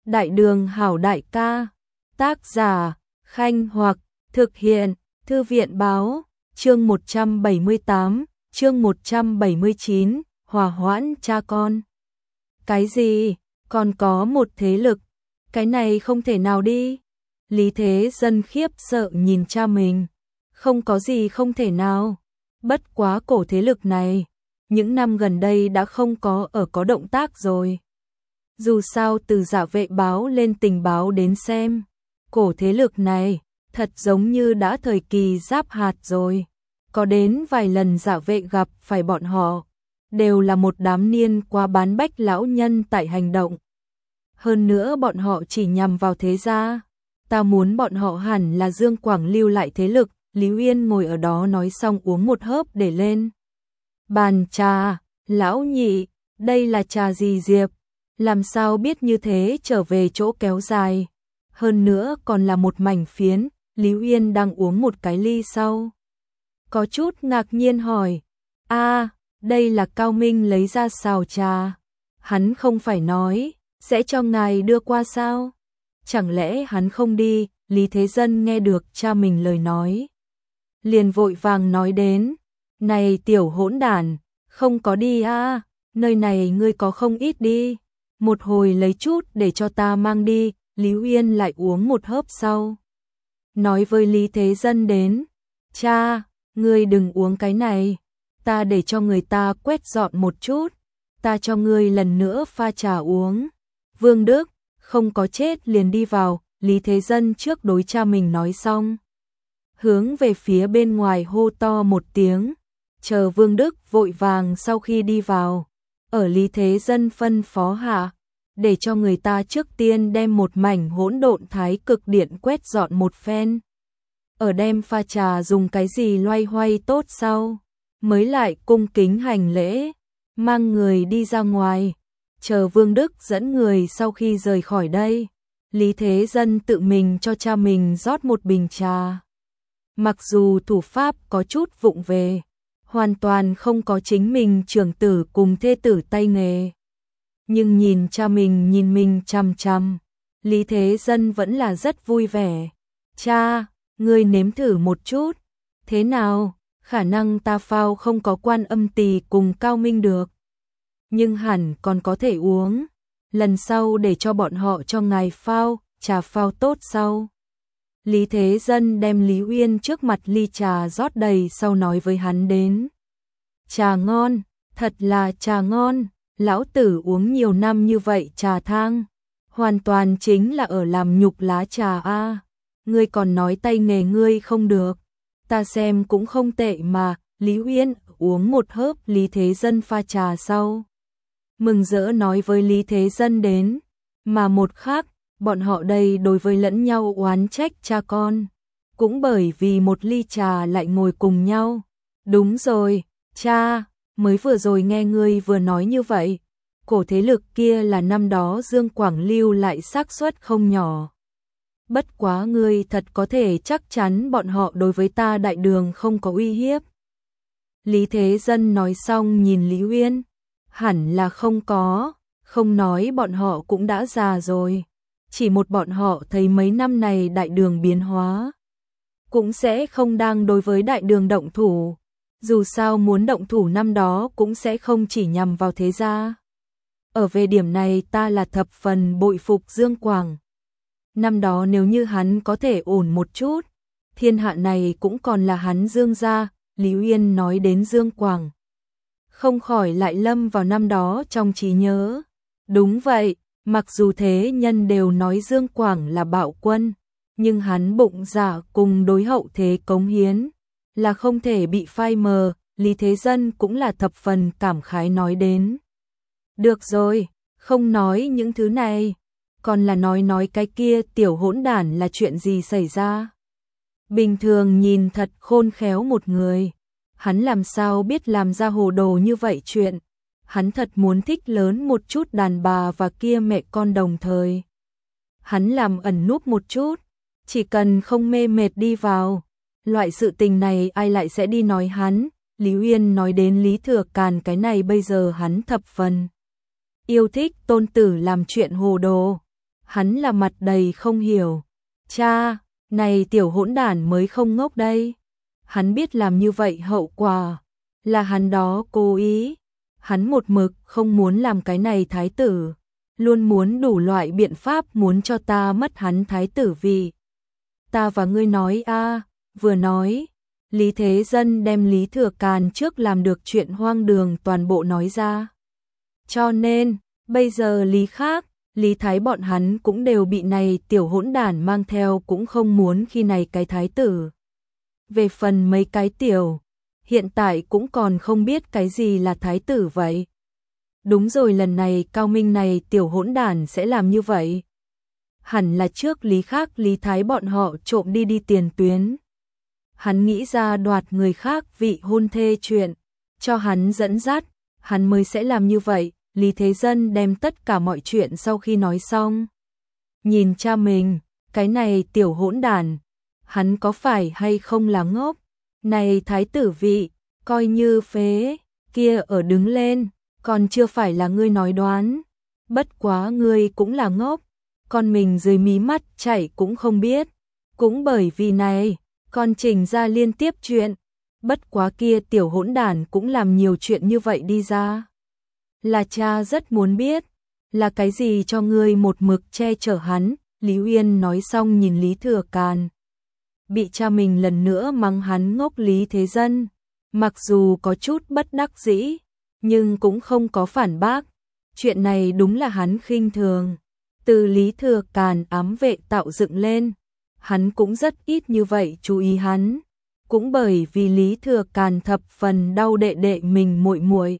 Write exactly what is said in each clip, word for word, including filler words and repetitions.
Đại đường hảo đại ca. Tác giả, Khanh Hoặc, thực hiện, Thư viện báo, chương một trăm bảy mươi tám, chương một trăm bảy mươi chín, hòa hoãn cha con. Cái gì? Còn có một thế lực? Cái này không thể nào đi. Lý Thế Dân khiếp sợ nhìn cha mình. Không có gì không thể nào. Bất quá cổ thế lực này, những năm gần đây đã không có ở có động tác rồi. Dù sao từ Dạ Vệ báo lên tình báo đến xem, cổ thế lực này thật giống như đã thời kỳ giáp hạt rồi. Có đến vài lần Dạ Vệ gặp phải bọn họ, đều là một đám niên quá bán bách lão nhân tại hành động. Hơn nữa bọn họ chỉ nhằm vào thế gia. Ta muốn bọn họ hẳn là Dương Quảng lưu lại thế lực. Lý Uyên ngồi ở đó nói xong uống một hớp để lên bàn trà. Lão nhị, đây là trà gì Diệp? Làm sao biết như thế trở về chỗ kéo dài? Hơn nữa còn là một mảnh phiến. Lý Uyên đang uống một cái ly sau, có chút ngạc nhiên hỏi, a, đây là Cao Minh lấy ra xào trà. Hắn không phải nói sẽ cho ngài đưa qua sao? Chẳng lẽ hắn không đi? Lý Thế Dân nghe được cha mình lời nói, liền vội vàng nói đến, này tiểu hỗn đản, không có đi a, nơi này ngươi có không ít đi, một hồi lấy chút để cho ta mang đi. Lý Uyên lại uống một hớp sau, nói với Lý Thế Dân đến, cha, ngươi đừng uống cái này, ta để cho người ta quét dọn một chút, ta cho ngươi lần nữa pha trà uống. Vương Đức, không có chết liền đi vào. Lý Thế Dân trước đối cha mình nói xong, hướng về phía bên ngoài hô to một tiếng, chờ Vương Đức vội vàng sau khi đi vào, ở Lý Thế Dân phân phó hạ, để cho người ta trước tiên đem một mảnh hỗn độn thái cực điện quét dọn một phen, ở đem pha trà dùng cái gì loay hoay tốt sau, mới lại cung kính hành lễ, mang người đi ra ngoài, chờ Vương Đức dẫn người sau khi rời khỏi đây. Lý Thế Dân tự mình cho cha mình rót một bình trà. Mặc dù thủ pháp có chút vụng về, hoàn toàn không có chính mình trưởng tử cùng thê tử tay nghề, nhưng nhìn cha mình nhìn mình chằm chằm, Lý Thế Dân vẫn là rất vui vẻ. Cha, ngươi nếm thử một chút, thế nào? Khả năng ta phao không có Quan Âm Tỳ cùng Cao Minh được, nhưng hẳn còn có thể uống. Lần sau để cho bọn họ cho ngài phao, trà phao tốt sau. Lý Thế Dân đem Lý Uyên trước mặt ly trà rót đầy sau nói với hắn đến. Trà ngon, thật là trà ngon, lão tử uống nhiều năm như vậy trà thang, hoàn toàn chính là ở làm nhục lá trà a. Ngươi còn nói tay nghề ngươi không được, ta xem cũng không tệ mà. Lý Uyên uống một hớp Lý Thế Dân pha trà sau, mừng rỡ nói với Lý Thế Dân đến, mà một khác, bọn họ đây đối với lẫn nhau oán trách cha con, cũng bởi vì một ly trà lại ngồi cùng nhau. Đúng rồi, cha, mới vừa rồi nghe ngươi vừa nói như vậy, cổ thế lực kia là năm đó Dương Quảng lưu lại xác suất không nhỏ. Bất quá ngươi thật có thể chắc chắn bọn họ đối với ta đại đường không có uy hiếp? Lý Thế Dân nói xong nhìn Lý Uyên, hẳn là không có, không nói bọn họ cũng đã già rồi, chỉ một bọn họ thấy mấy năm này đại đường biến hóa, cũng sẽ không đang đối với đại đường động thủ, dù sao muốn động thủ năm đó cũng sẽ không chỉ nhằm vào thế gia. Ở về điểm này ta là thập phần bội phục Dương Quảng. Năm đó nếu như hắn có thể ổn một chút, thiên hạ này cũng còn là hắn Dương gia. Lý Uyên nói đến Dương Quảng, không khỏi lại lâm vào năm đó trong trí nhớ. Đúng vậy, mặc dù thế nhân đều nói Dương Quảng là bạo quân, nhưng hắn bụng dạ cùng đối hậu thế cống hiến là không thể bị phai mờ. Lý Thế Dân cũng là thập phần cảm khái nói đến. Được rồi, không nói những thứ này, còn là nói nói cái kia tiểu hỗn đản là chuyện gì xảy ra. Bình thường nhìn thật khôn khéo một người, hắn làm sao biết làm ra hồ đồ như vậy chuyện. Hắn thật muốn thích lớn một chút đàn bà và kia mẹ con đồng thời. Hắn làm ẩn núp một chút, chỉ cần không mê mệt đi vào. Loại sự tình này ai lại sẽ đi nói hắn. Lý Uyên nói đến Lý Thừa Càn, cái này bây giờ hắn thập phần yêu thích tôn tử làm chuyện hồ đồ. Hắn là mặt đầy không hiểu. Cha, này tiểu hỗn đản mới không ngốc đây. Hắn biết làm như vậy hậu quả là hắn đó cố ý. Hắn một mực không muốn làm cái này thái tử, luôn muốn đủ loại biện pháp muốn cho ta mất hắn thái tử vị. Ta và ngươi nói a, vừa nói, Lý Thế Dân đem Lý Thừa Càn trước làm được chuyện hoang đường toàn bộ nói ra. Cho nên, bây giờ Lý Khác, Lý Thái bọn hắn cũng đều bị này tiểu hỗn đản mang theo, cũng không muốn khi này cái thái tử. Về phần mấy cái tiểu, hiện tại cũng còn không biết cái gì là thái tử vậy. Đúng rồi, lần này Cao Minh này tiểu hỗn đản sẽ làm như vậy. Hẳn là trước Lý Khác Lý Thái bọn họ trộm đi đi tiền tuyến. Hắn nghĩ ra đoạt người khác vị hôn thê chuyện, cho hắn dẫn dắt, hắn mới sẽ làm như vậy. Lý Thế Dân đem tất cả mọi chuyện sau khi nói xong. Nhìn cha mình, cái này tiểu hỗn đản, hắn có phải hay không là ngốc? Này thái tử vị, coi như phế, kia ở đứng lên, còn chưa phải là ngươi nói đoán. Bất quá ngươi cũng là ngốc, con mình dưới mí mắt chảy cũng không biết. Cũng bởi vì này, con trình ra liên tiếp chuyện. Bất quá kia tiểu hỗn đản cũng làm nhiều chuyện như vậy đi ra. Là cha rất muốn biết, là cái gì cho ngươi một mực che chở hắn. Lý Uyên nói xong nhìn Lý Thừa Càn. Bị cha mình lần nữa mắng hắn ngốc. Lý Thế Dân, mặc dù có chút bất đắc dĩ, nhưng cũng không có phản bác. Chuyện này đúng là hắn khinh thường. Từ Lý Thừa Càn ám vệ tạo dựng lên, hắn cũng rất ít như vậy chú ý hắn. Cũng bởi vì Lý Thừa Càn thập phần đau đệ đệ mình muội muội,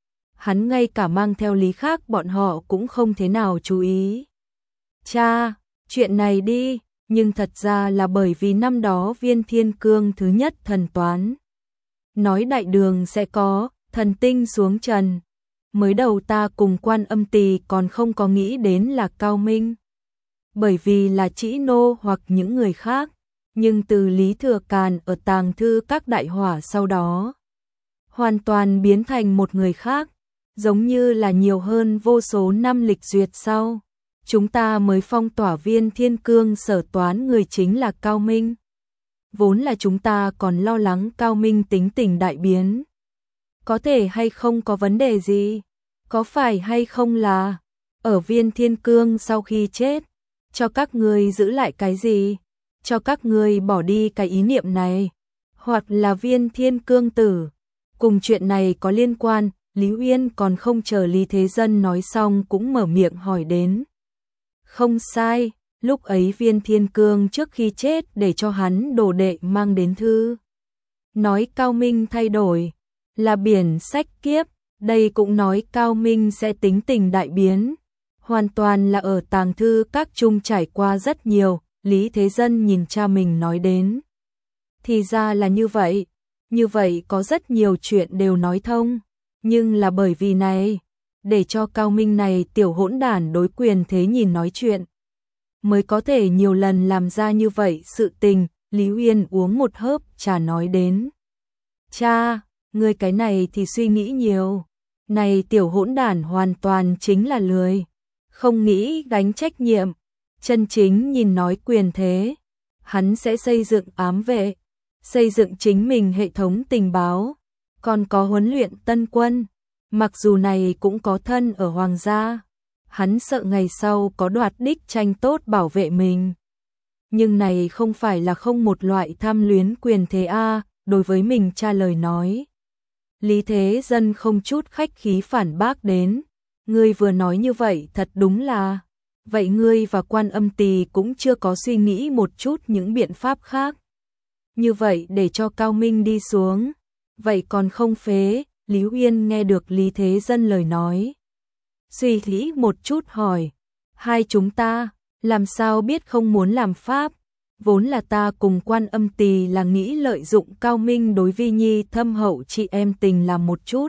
hắn ngay cả mang theo Lý Khác bọn họ cũng không thế nào chú ý. Cha, chuyện này đi, nhưng thật ra là bởi vì năm đó Viên Thiên Cương thứ nhất thần toán nói đại đường sẽ có thần tinh xuống trần. Mới đầu ta cùng Quan Âm Tỳ còn không có nghĩ đến là Cao Minh, bởi vì là Trĩ Nô hoặc những người khác. Nhưng từ Lý Thừa Càn ở tàng thư các đại hỏa sau đó, hoàn toàn biến thành một người khác, giống như là nhiều hơn vô số năm lịch duyệt sau. Chúng ta mới phong tỏa Viên Thiên Cương sở toán người chính là Cao Minh. Vốn là chúng ta còn lo lắng Cao Minh tính tình đại biến, có thể hay không có vấn đề gì, có phải hay không là ở Viên Thiên Cương sau khi chết, cho các ngươi giữ lại cái gì, cho các ngươi bỏ đi cái ý niệm này, hoặc là Viên Thiên Cương tử cùng chuyện này có liên quan. Lý Uyên còn không chờ Lý Thế Dân nói xong cũng mở miệng hỏi đến. Không sai, lúc ấy Viên Thiên Cương trước khi chết để cho hắn đồ đệ mang đến thư, nói Cao Minh thay đổi, là biển sách kiếp. Đây cũng nói Cao Minh sẽ tính tình đại biến, hoàn toàn là ở tàng thư các trung trải qua rất nhiều. Lý Thế Dân nhìn cha mình nói đến. Thì ra là như vậy, như vậy có rất nhiều chuyện đều nói thông. Nhưng là bởi vì này, để cho Cao Minh này tiểu hỗn đản đối quyền thế nhìn nói chuyện, mới có thể nhiều lần làm ra như vậy sự tình. Lý Uyên uống một hớp trà nói đến. Cha, ngươi cái này thì suy nghĩ nhiều. Này tiểu hỗn đản hoàn toàn chính là lười, không nghĩ gánh trách nhiệm. Chân chính nhìn nói quyền thế, hắn sẽ xây dựng ám vệ, xây dựng chính mình hệ thống tình báo, còn có huấn luyện tân quân. Mặc dù này cũng có thân ở hoàng gia, hắn sợ ngày sau có đoạt đích tranh tốt bảo vệ mình. Nhưng này không phải là không một loại tham luyến quyền thế a. Đối với mình cha lời nói, Lý Thế Dân không chút khách khí phản bác đến. Ngươi vừa nói như vậy thật đúng là, vậy ngươi và Quan Âm Tỳ cũng chưa có suy nghĩ một chút những biện pháp khác. Như vậy để cho Cao Minh đi xuống, vậy còn không phế. Lý Uyên nghe được Lý Thế Dân lời nói, suy nghĩ một chút hỏi, hai chúng ta làm sao biết không muốn làm pháp? Vốn là ta cùng Quan Âm Tỳ là nghĩ lợi dụng Cao Minh đối Vi Nhi thâm hậu chị em tình làm một chút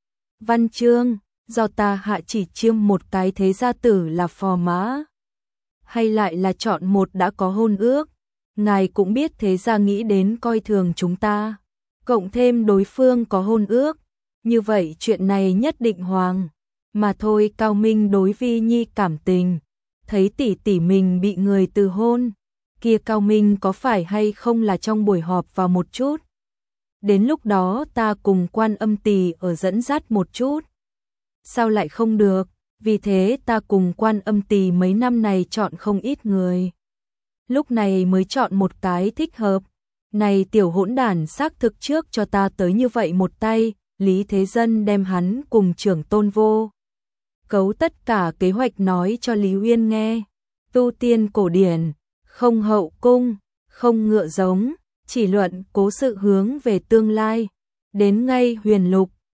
văn chương, do ta hạ chỉ chiêm một cái thế gia tử là phò mã, hay lại là chọn một đã có hôn ước. Ngài cũng biết thế gia nghĩ đến coi thường chúng ta, cộng thêm đối phương có hôn ước, như vậy chuyện này nhất định hoàng. Mà thôi, Cao Minh đối Vi Nhi cảm tình thấy tỷ tỷ mình bị người từ hôn, kia Cao Minh có phải hay không là trong buổi họp vào một chút. Đến lúc đó ta cùng Quan Âm tỷ ở dẫn dắt một chút. Sao lại không được, vì thế ta cùng Quan Âm tỷ mấy năm này chọn không ít người. Lúc này mới chọn một cái thích hợp. Này tiểu hỗn đản xác thực trước cho ta tới như vậy một tay, Lý Thế Dân đem hắn cùng trưởng tôn vô cấu tất cả kế hoạch nói cho Lý Uyên nghe. Tu tiên cổ điển, không hậu cung, không ngựa giống, chỉ luận cố sự hướng về tương lai. Đến ngay huyền lục,